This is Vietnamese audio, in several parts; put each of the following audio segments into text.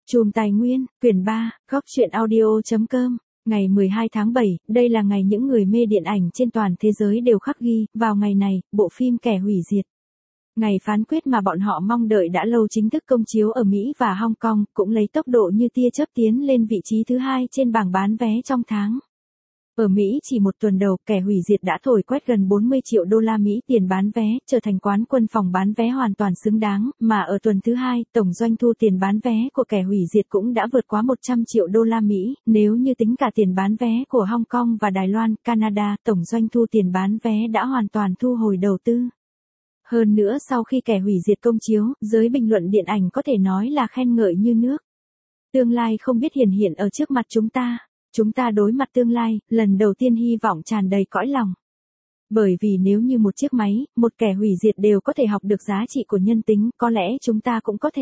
Chùm Tài Nguyên, quyển 3, góc truyện audio.com, ngày 12 tháng 7, đây là ngày những người mê điện ảnh trên toàn thế giới đều khắc ghi, vào ngày này, bộ phim Kẻ Hủy Diệt. Ngày phán quyết mà bọn họ mong đợi đã lâu chính thức công chiếu ở Mỹ và Hong Kong, cũng lấy tốc độ như tia chớp tiến lên vị trí thứ 2 trên bảng bán vé trong tháng. Ở Mỹ chỉ một tuần đầu, Kẻ Hủy Diệt đã thổi quét gần 40 triệu đô la Mỹ tiền bán vé, trở thành quán quân phòng bán vé hoàn toàn xứng đáng, mà ở tuần thứ 2, tổng doanh thu tiền bán vé của Kẻ Hủy Diệt cũng đã vượt quá 100 triệu đô la Mỹ, nếu như tính cả tiền bán vé của Hong Kong và Đài Loan, Canada, tổng doanh thu tiền bán vé đã hoàn toàn thu hồi đầu tư. Hơn nữa sau khi Kẻ Hủy Diệt công chiếu, giới bình luận điện ảnh có thể nói là khen ngợi như nước. Tương lai không biết hiển hiện ở trước mặt chúng ta đối mặt tương lai, lần đầu tiên hy vọng tràn đầy cõi lòng. Bởi vì nếu như một chiếc máy, một kẻ hủy diệt đều có thể học được giá trị của nhân tính, có lẽ chúng ta cũng có thể.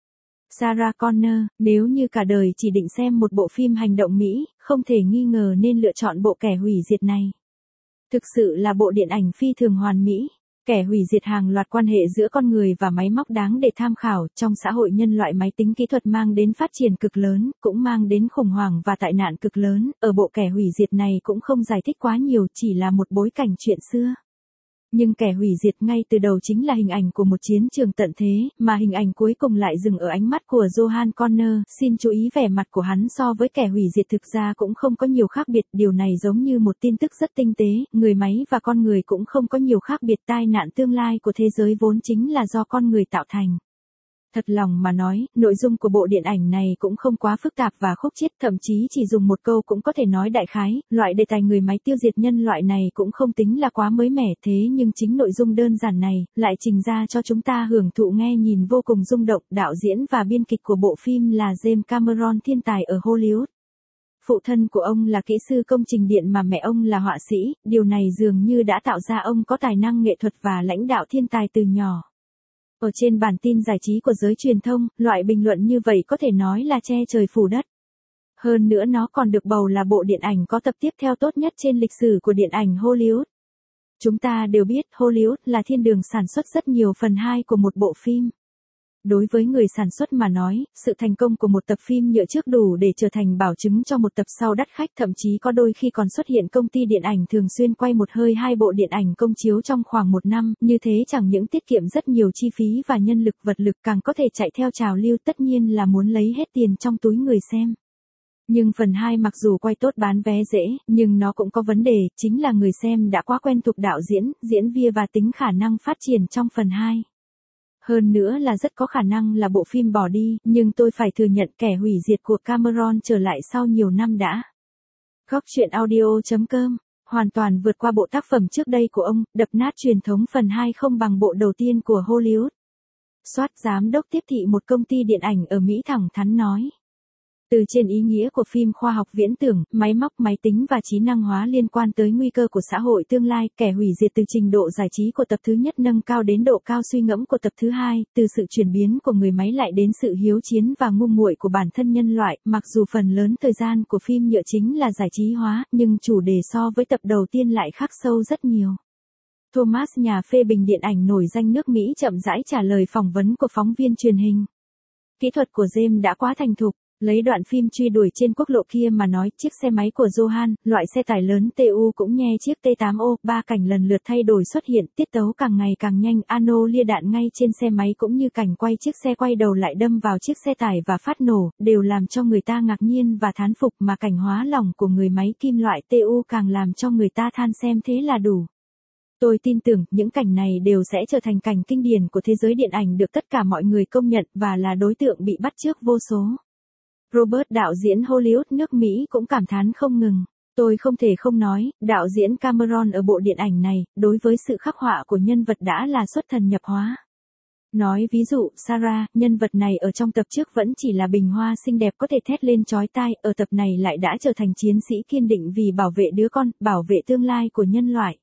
Sarah Connor, nếu như cả đời chỉ định xem một bộ phim hành động Mỹ, không thể nghi ngờ nên lựa chọn bộ Kẻ Hủy Diệt này. Thực sự là bộ điện ảnh phi thường hoàn mỹ. Kẻ hủy diệt hàng loạt quan hệ giữa con người và máy móc đáng để tham khảo, trong xã hội nhân loại máy tính kỹ thuật mang đến phát triển cực lớn, cũng mang đến khủng hoảng và tai nạn cực lớn, ở bộ Kẻ Hủy Diệt này cũng không giải thích quá nhiều, chỉ là một bối cảnh chuyện xưa. Nhưng Kẻ Hủy Diệt ngay từ đầu chính là hình ảnh của một chiến trường tận thế, mà hình ảnh cuối cùng lại dừng ở ánh mắt của Johan Connor. Xin chú ý vẻ mặt của hắn so với Kẻ Hủy Diệt thực ra cũng không có nhiều khác biệt, điều này giống như một tin tức rất tinh tế, người máy và con người cũng không có nhiều khác biệt, tai nạn tương lai của thế giới vốn chính là do con người tạo thành. Thật lòng mà nói, nội dung của bộ điện ảnh này cũng không quá phức tạp và khúc chiết, thậm chí chỉ dùng một câu cũng có thể nói đại khái, loại đề tài người máy tiêu diệt nhân loại này cũng không tính là quá mới mẻ, thế nhưng chính nội dung đơn giản này, lại trình ra cho chúng ta hưởng thụ nghe nhìn vô cùng rung động. Đạo diễn và biên kịch của bộ phim là James Cameron, thiên tài ở Hollywood. Phụ thân của ông là kỹ sư công trình điện mà mẹ ông là họa sĩ, điều này dường như đã tạo ra ông có tài năng nghệ thuật và lãnh đạo thiên tài từ nhỏ. Ở trên bản tin giải trí của giới truyền thông, loại bình luận như vậy có thể nói là che trời phủ đất. Hơn nữa nó còn được bầu là bộ điện ảnh có tập tiếp theo tốt nhất trên lịch sử của điện ảnh Hollywood. Chúng ta đều biết Hollywood là thiên đường sản xuất rất nhiều phần 2 của một bộ phim. Đối với người sản xuất mà nói, sự thành công của một tập phim nhựa trước đủ để trở thành bảo chứng cho một tập sau đắt khách, thậm chí có đôi khi còn xuất hiện công ty điện ảnh thường xuyên quay một hơi 2 bộ điện ảnh công chiếu trong khoảng 1 năm, như thế chẳng những tiết kiệm rất nhiều chi phí và nhân lực vật lực, càng có thể chạy theo trào lưu, tất nhiên là muốn lấy hết tiền trong túi người xem. Nhưng phần 2 mặc dù quay tốt bán vé dễ, nhưng nó cũng có vấn đề, chính là người xem đã quá quen thuộc đạo diễn, diễn viên và tính khả năng phát triển trong phần 2. Hơn nữa là rất có khả năng là bộ phim bỏ đi, nhưng tôi phải thừa nhận Kẻ Hủy Diệt của Cameron trở lại sau nhiều năm đã. Góc truyện audio.com, hoàn toàn vượt qua bộ tác phẩm trước đây của ông, đập nát truyền thống phần 2 không bằng bộ đầu tiên của Hollywood. Soát giám đốc tiếp thị một công ty điện ảnh ở Mỹ thẳng thắn nói. Từ trên ý nghĩa của phim khoa học viễn tưởng, máy móc, máy tính và trí năng hóa liên quan tới nguy cơ của xã hội tương lai, Kẻ Hủy Diệt từ trình độ giải trí của tập thứ nhất nâng cao đến độ cao suy ngẫm của tập thứ 2, từ sự chuyển biến của người máy lại đến sự hiếu chiến và ngu muội của bản thân nhân loại, mặc dù phần lớn thời gian của phim nhựa chính là giải trí hóa, nhưng chủ đề so với tập đầu tiên lại khắc sâu rất nhiều. Thomas, nhà phê bình điện ảnh nổi danh nước Mỹ, chậm rãi trả lời phỏng vấn của phóng viên truyền hình. Kỹ thuật của James đã quá thành thục. Lấy đoạn phim truy đuổi trên quốc lộ kia mà nói, chiếc xe máy của Johan, loại xe tải lớn TU cũng nhe chiếc T8O, 3 cảnh lần lượt thay đổi xuất hiện, tiết tấu càng ngày càng nhanh, Ano lia đạn ngay trên xe máy cũng như cảnh quay chiếc xe quay đầu lại đâm vào chiếc xe tải và phát nổ, đều làm cho người ta ngạc nhiên và thán phục, mà cảnh hóa lỏng của người máy kim loại TU càng làm cho người ta than xem thế là đủ. Tôi tin tưởng, những cảnh này đều sẽ trở thành cảnh kinh điển của thế giới điện ảnh được tất cả mọi người công nhận và là đối tượng bị bắt chước vô số. Robert, đạo diễn Hollywood nước Mỹ cũng cảm thán không ngừng. Tôi không thể không nói, đạo diễn Cameron ở bộ điện ảnh này, đối với sự khắc họa của nhân vật đã là xuất thần nhập hóa. Nói ví dụ, Sarah, nhân vật này ở trong tập trước vẫn chỉ là bình hoa xinh đẹp có thể thét lên chói tai, ở tập này lại đã trở thành chiến sĩ kiên định vì bảo vệ đứa con, bảo vệ tương lai của nhân loại.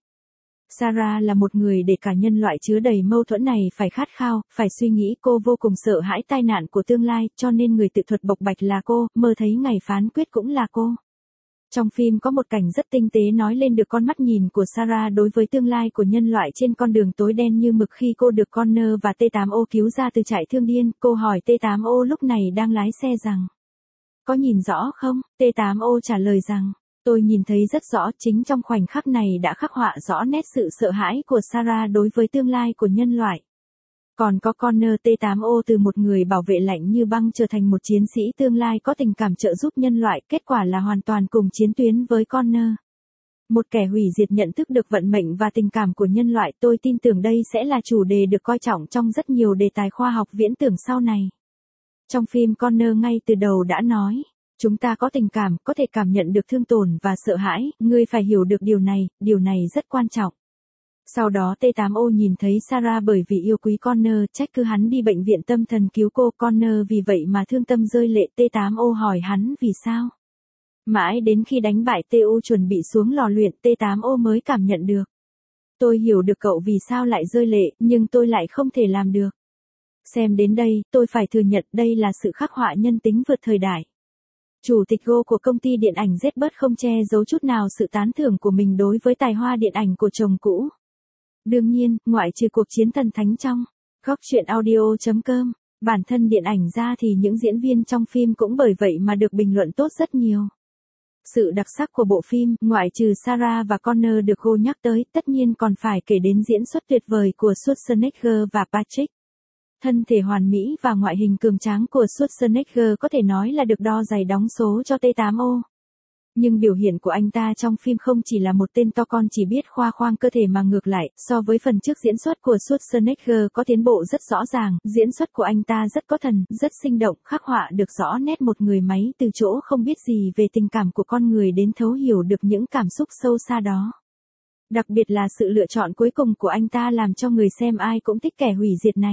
Sarah là một người để cả nhân loại chứa đầy mâu thuẫn này phải khát khao, phải suy nghĩ, cô vô cùng sợ hãi tai nạn của tương lai, cho nên người tự thuật bộc bạch là cô, mơ thấy ngày phán quyết cũng là cô. Trong phim có một cảnh rất tinh tế nói lên được con mắt nhìn của Sarah đối với tương lai của nhân loại trên con đường tối đen như mực khi cô được Connor và T8O cứu ra từ trại thương điên. Cô hỏi T8O lúc này đang lái xe rằng: có nhìn rõ không? T8O trả lời rằng: tôi nhìn thấy rất rõ, chính trong khoảnh khắc này đã khắc họa rõ nét sự sợ hãi của Sarah đối với tương lai của nhân loại. Còn có Connor, T8O từ một người bảo vệ lạnh như băng trở thành một chiến sĩ tương lai có tình cảm trợ giúp nhân loại, kết quả là hoàn toàn cùng chiến tuyến với Connor. Một kẻ hủy diệt nhận thức được vận mệnh và tình cảm của nhân loại, tôi tin tưởng đây sẽ là chủ đề được coi trọng trong rất nhiều đề tài khoa học viễn tưởng sau này. Trong phim Connor ngay từ đầu đã nói: chúng ta có tình cảm, có thể cảm nhận được thương tổn và sợ hãi, ngươi phải hiểu được điều này rất quan trọng. Sau đó T8O nhìn thấy Sarah bởi vì yêu quý Connor, trách cứ hắn đi bệnh viện tâm thần cứu cô. Connor vì vậy mà thương tâm rơi lệ. T8O hỏi hắn vì sao. Mãi đến khi đánh bại TU chuẩn bị xuống lò luyện, T8O mới cảm nhận được: tôi hiểu được cậu vì sao lại rơi lệ, nhưng tôi lại không thể làm được. Xem đến đây, tôi phải thừa nhận đây là sự khắc họa nhân tính vượt thời đại. Chủ tịch Go của công ty điện ảnh ZBird không che giấu chút nào sự tán thưởng của mình đối với tài hoa điện ảnh của chồng cũ. Đương nhiên, ngoại trừ cuộc chiến thần thánh trong góc truyện audio.com, bản thân điện ảnh ra thì những diễn viên trong phim cũng bởi vậy mà được bình luận tốt rất nhiều. Sự đặc sắc của bộ phim, ngoại trừ Sarah và Connor được Go nhắc tới, tất nhiên còn phải kể đến diễn xuất tuyệt vời của Schwarzenegger và Patrick. Thân thể hoàn mỹ và ngoại hình cường tráng của Schwarzenegger có thể nói là được đo giày đóng số cho T8O. Nhưng biểu hiện của anh ta trong phim không chỉ là một tên to con chỉ biết khoa khoang cơ thể mà ngược lại, so với phần trước diễn xuất của Schwarzenegger có tiến bộ rất rõ ràng, diễn xuất của anh ta rất có thần, rất sinh động, khắc họa được rõ nét một người máy từ chỗ không biết gì về tình cảm của con người đến thấu hiểu được những cảm xúc sâu xa đó. Đặc biệt là sự lựa chọn cuối cùng của anh ta làm cho người xem ai cũng thích kẻ hủy diệt này.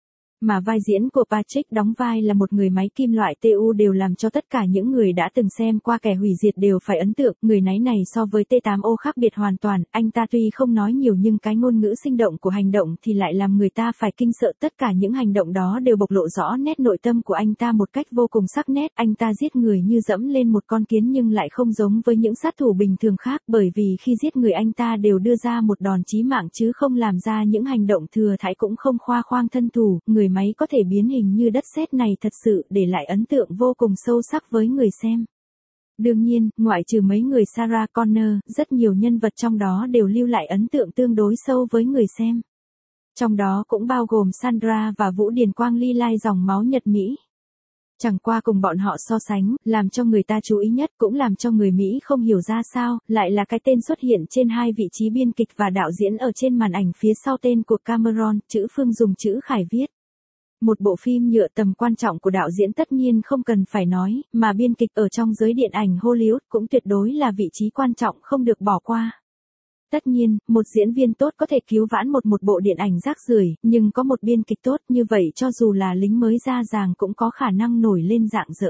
Mà vai diễn của Patrick đóng vai là một người máy kim loại TU đều làm cho tất cả những người đã từng xem qua kẻ hủy diệt đều phải ấn tượng. Người náy này so với T8O khác biệt hoàn toàn, anh ta tuy không nói nhiều nhưng cái ngôn ngữ sinh động của hành động thì lại làm người ta phải kinh sợ. Tất cả những hành động đó đều bộc lộ rõ nét nội tâm của anh ta một cách vô cùng sắc nét. Anh ta giết người như dẫm lên một con kiến nhưng lại không giống với những sát thủ bình thường khác, bởi vì khi giết người anh ta đều đưa ra một đòn chí mạng chứ không làm ra những hành động thừa thãi, cũng không khoa khoang thân thủ. Người máy có thể biến hình như đất sét này thật sự để lại ấn tượng vô cùng sâu sắc với người xem. Đương nhiên, ngoại trừ mấy người Sarah Connor, rất nhiều nhân vật trong đó đều lưu lại ấn tượng tương đối sâu với người xem. Trong đó cũng bao gồm Sandra và Vũ Điền Quang Ly lai dòng máu Nhật Mỹ. Chẳng qua cùng bọn họ so sánh, làm cho người ta chú ý nhất cũng làm cho người Mỹ không hiểu ra sao, lại là cái tên xuất hiện trên hai vị trí biên kịch và đạo diễn ở trên màn ảnh phía sau tên của Cameron, chữ Phương dùng chữ Khải viết. Một bộ phim nhựa tầm quan trọng của đạo diễn tất nhiên không cần phải nói, mà biên kịch ở trong giới điện ảnh Hollywood cũng tuyệt đối là vị trí quan trọng không được bỏ qua. Tất nhiên, một diễn viên tốt có thể cứu vãn một bộ điện ảnh rác rưởi, nhưng có một biên kịch tốt như vậy cho dù là lính mới ra ràng cũng có khả năng nổi lên rạng rỡ.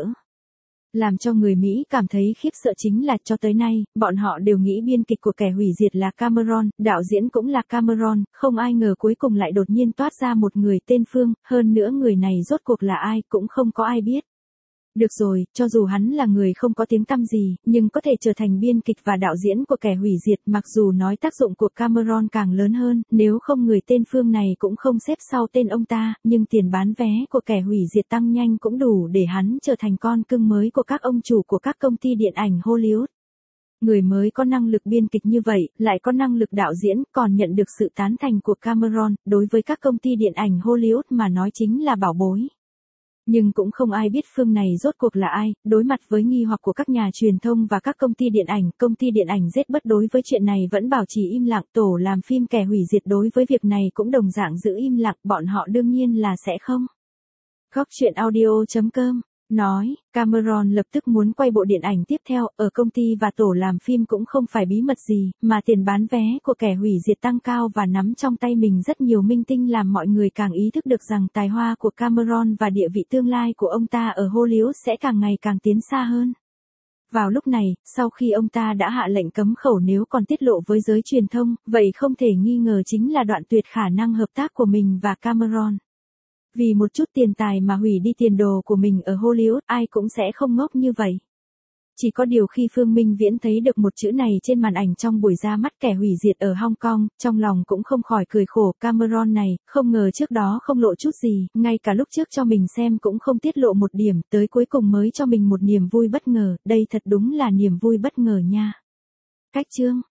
Làm cho người Mỹ cảm thấy khiếp sợ chính là cho tới nay, bọn họ đều nghĩ biên kịch của kẻ hủy diệt là Cameron, đạo diễn cũng là Cameron, không ai ngờ cuối cùng lại đột nhiên toát ra một người tên Phương, hơn nữa người này rốt cuộc là ai cũng không có ai biết. Được rồi, cho dù hắn là người không có tiếng tăm gì, nhưng có thể trở thành biên kịch và đạo diễn của kẻ hủy diệt, mặc dù nói tác dụng của Cameron càng lớn hơn, nếu không người tên Phương này cũng không xếp sau tên ông ta, nhưng tiền bán vé của kẻ hủy diệt tăng nhanh cũng đủ để hắn trở thành con cưng mới của các ông chủ của các công ty điện ảnh Hollywood. Người mới có năng lực biên kịch như vậy, lại có năng lực đạo diễn, còn nhận được sự tán thành của Cameron, đối với các công ty điện ảnh Hollywood mà nói chính là bảo bối. Nhưng cũng không ai biết Phương này rốt cuộc là ai, đối mặt với nghi hoặc của các nhà truyền thông và các công ty điện ảnh ZBird đối với chuyện này vẫn bảo trì im lặng, tổ làm phim kẻ hủy diệt đối với việc này cũng đồng dạng giữ im lặng, bọn họ đương nhiên là sẽ không. Góc truyện audio.com nói, Cameron lập tức muốn quay bộ điện ảnh tiếp theo, ở công ty và tổ làm phim cũng không phải bí mật gì, mà tiền bán vé của kẻ hủy diệt tăng cao và nắm trong tay mình rất nhiều minh tinh làm mọi người càng ý thức được rằng tài hoa của Cameron và địa vị tương lai của ông ta ở Hollywood sẽ càng ngày càng tiến xa hơn. Vào lúc này, sau khi ông ta đã hạ lệnh cấm khẩu nếu còn tiết lộ với giới truyền thông, vậy không thể nghi ngờ chính là đoạn tuyệt khả năng hợp tác của mình và Cameron. Vì một chút tiền tài mà hủy đi tiền đồ của mình ở Hollywood, ai cũng sẽ không ngốc như vậy. Chỉ có điều khi Phương Minh Viễn thấy được một chữ này trên màn ảnh trong buổi ra mắt kẻ hủy diệt ở Hong Kong, trong lòng cũng không khỏi cười khổ, Cameron này, không ngờ trước đó không lộ chút gì, ngay cả lúc trước cho mình xem cũng không tiết lộ một điểm, tới cuối cùng mới cho mình một niềm vui bất ngờ, đây thật đúng là niềm vui bất ngờ nha. Cách chương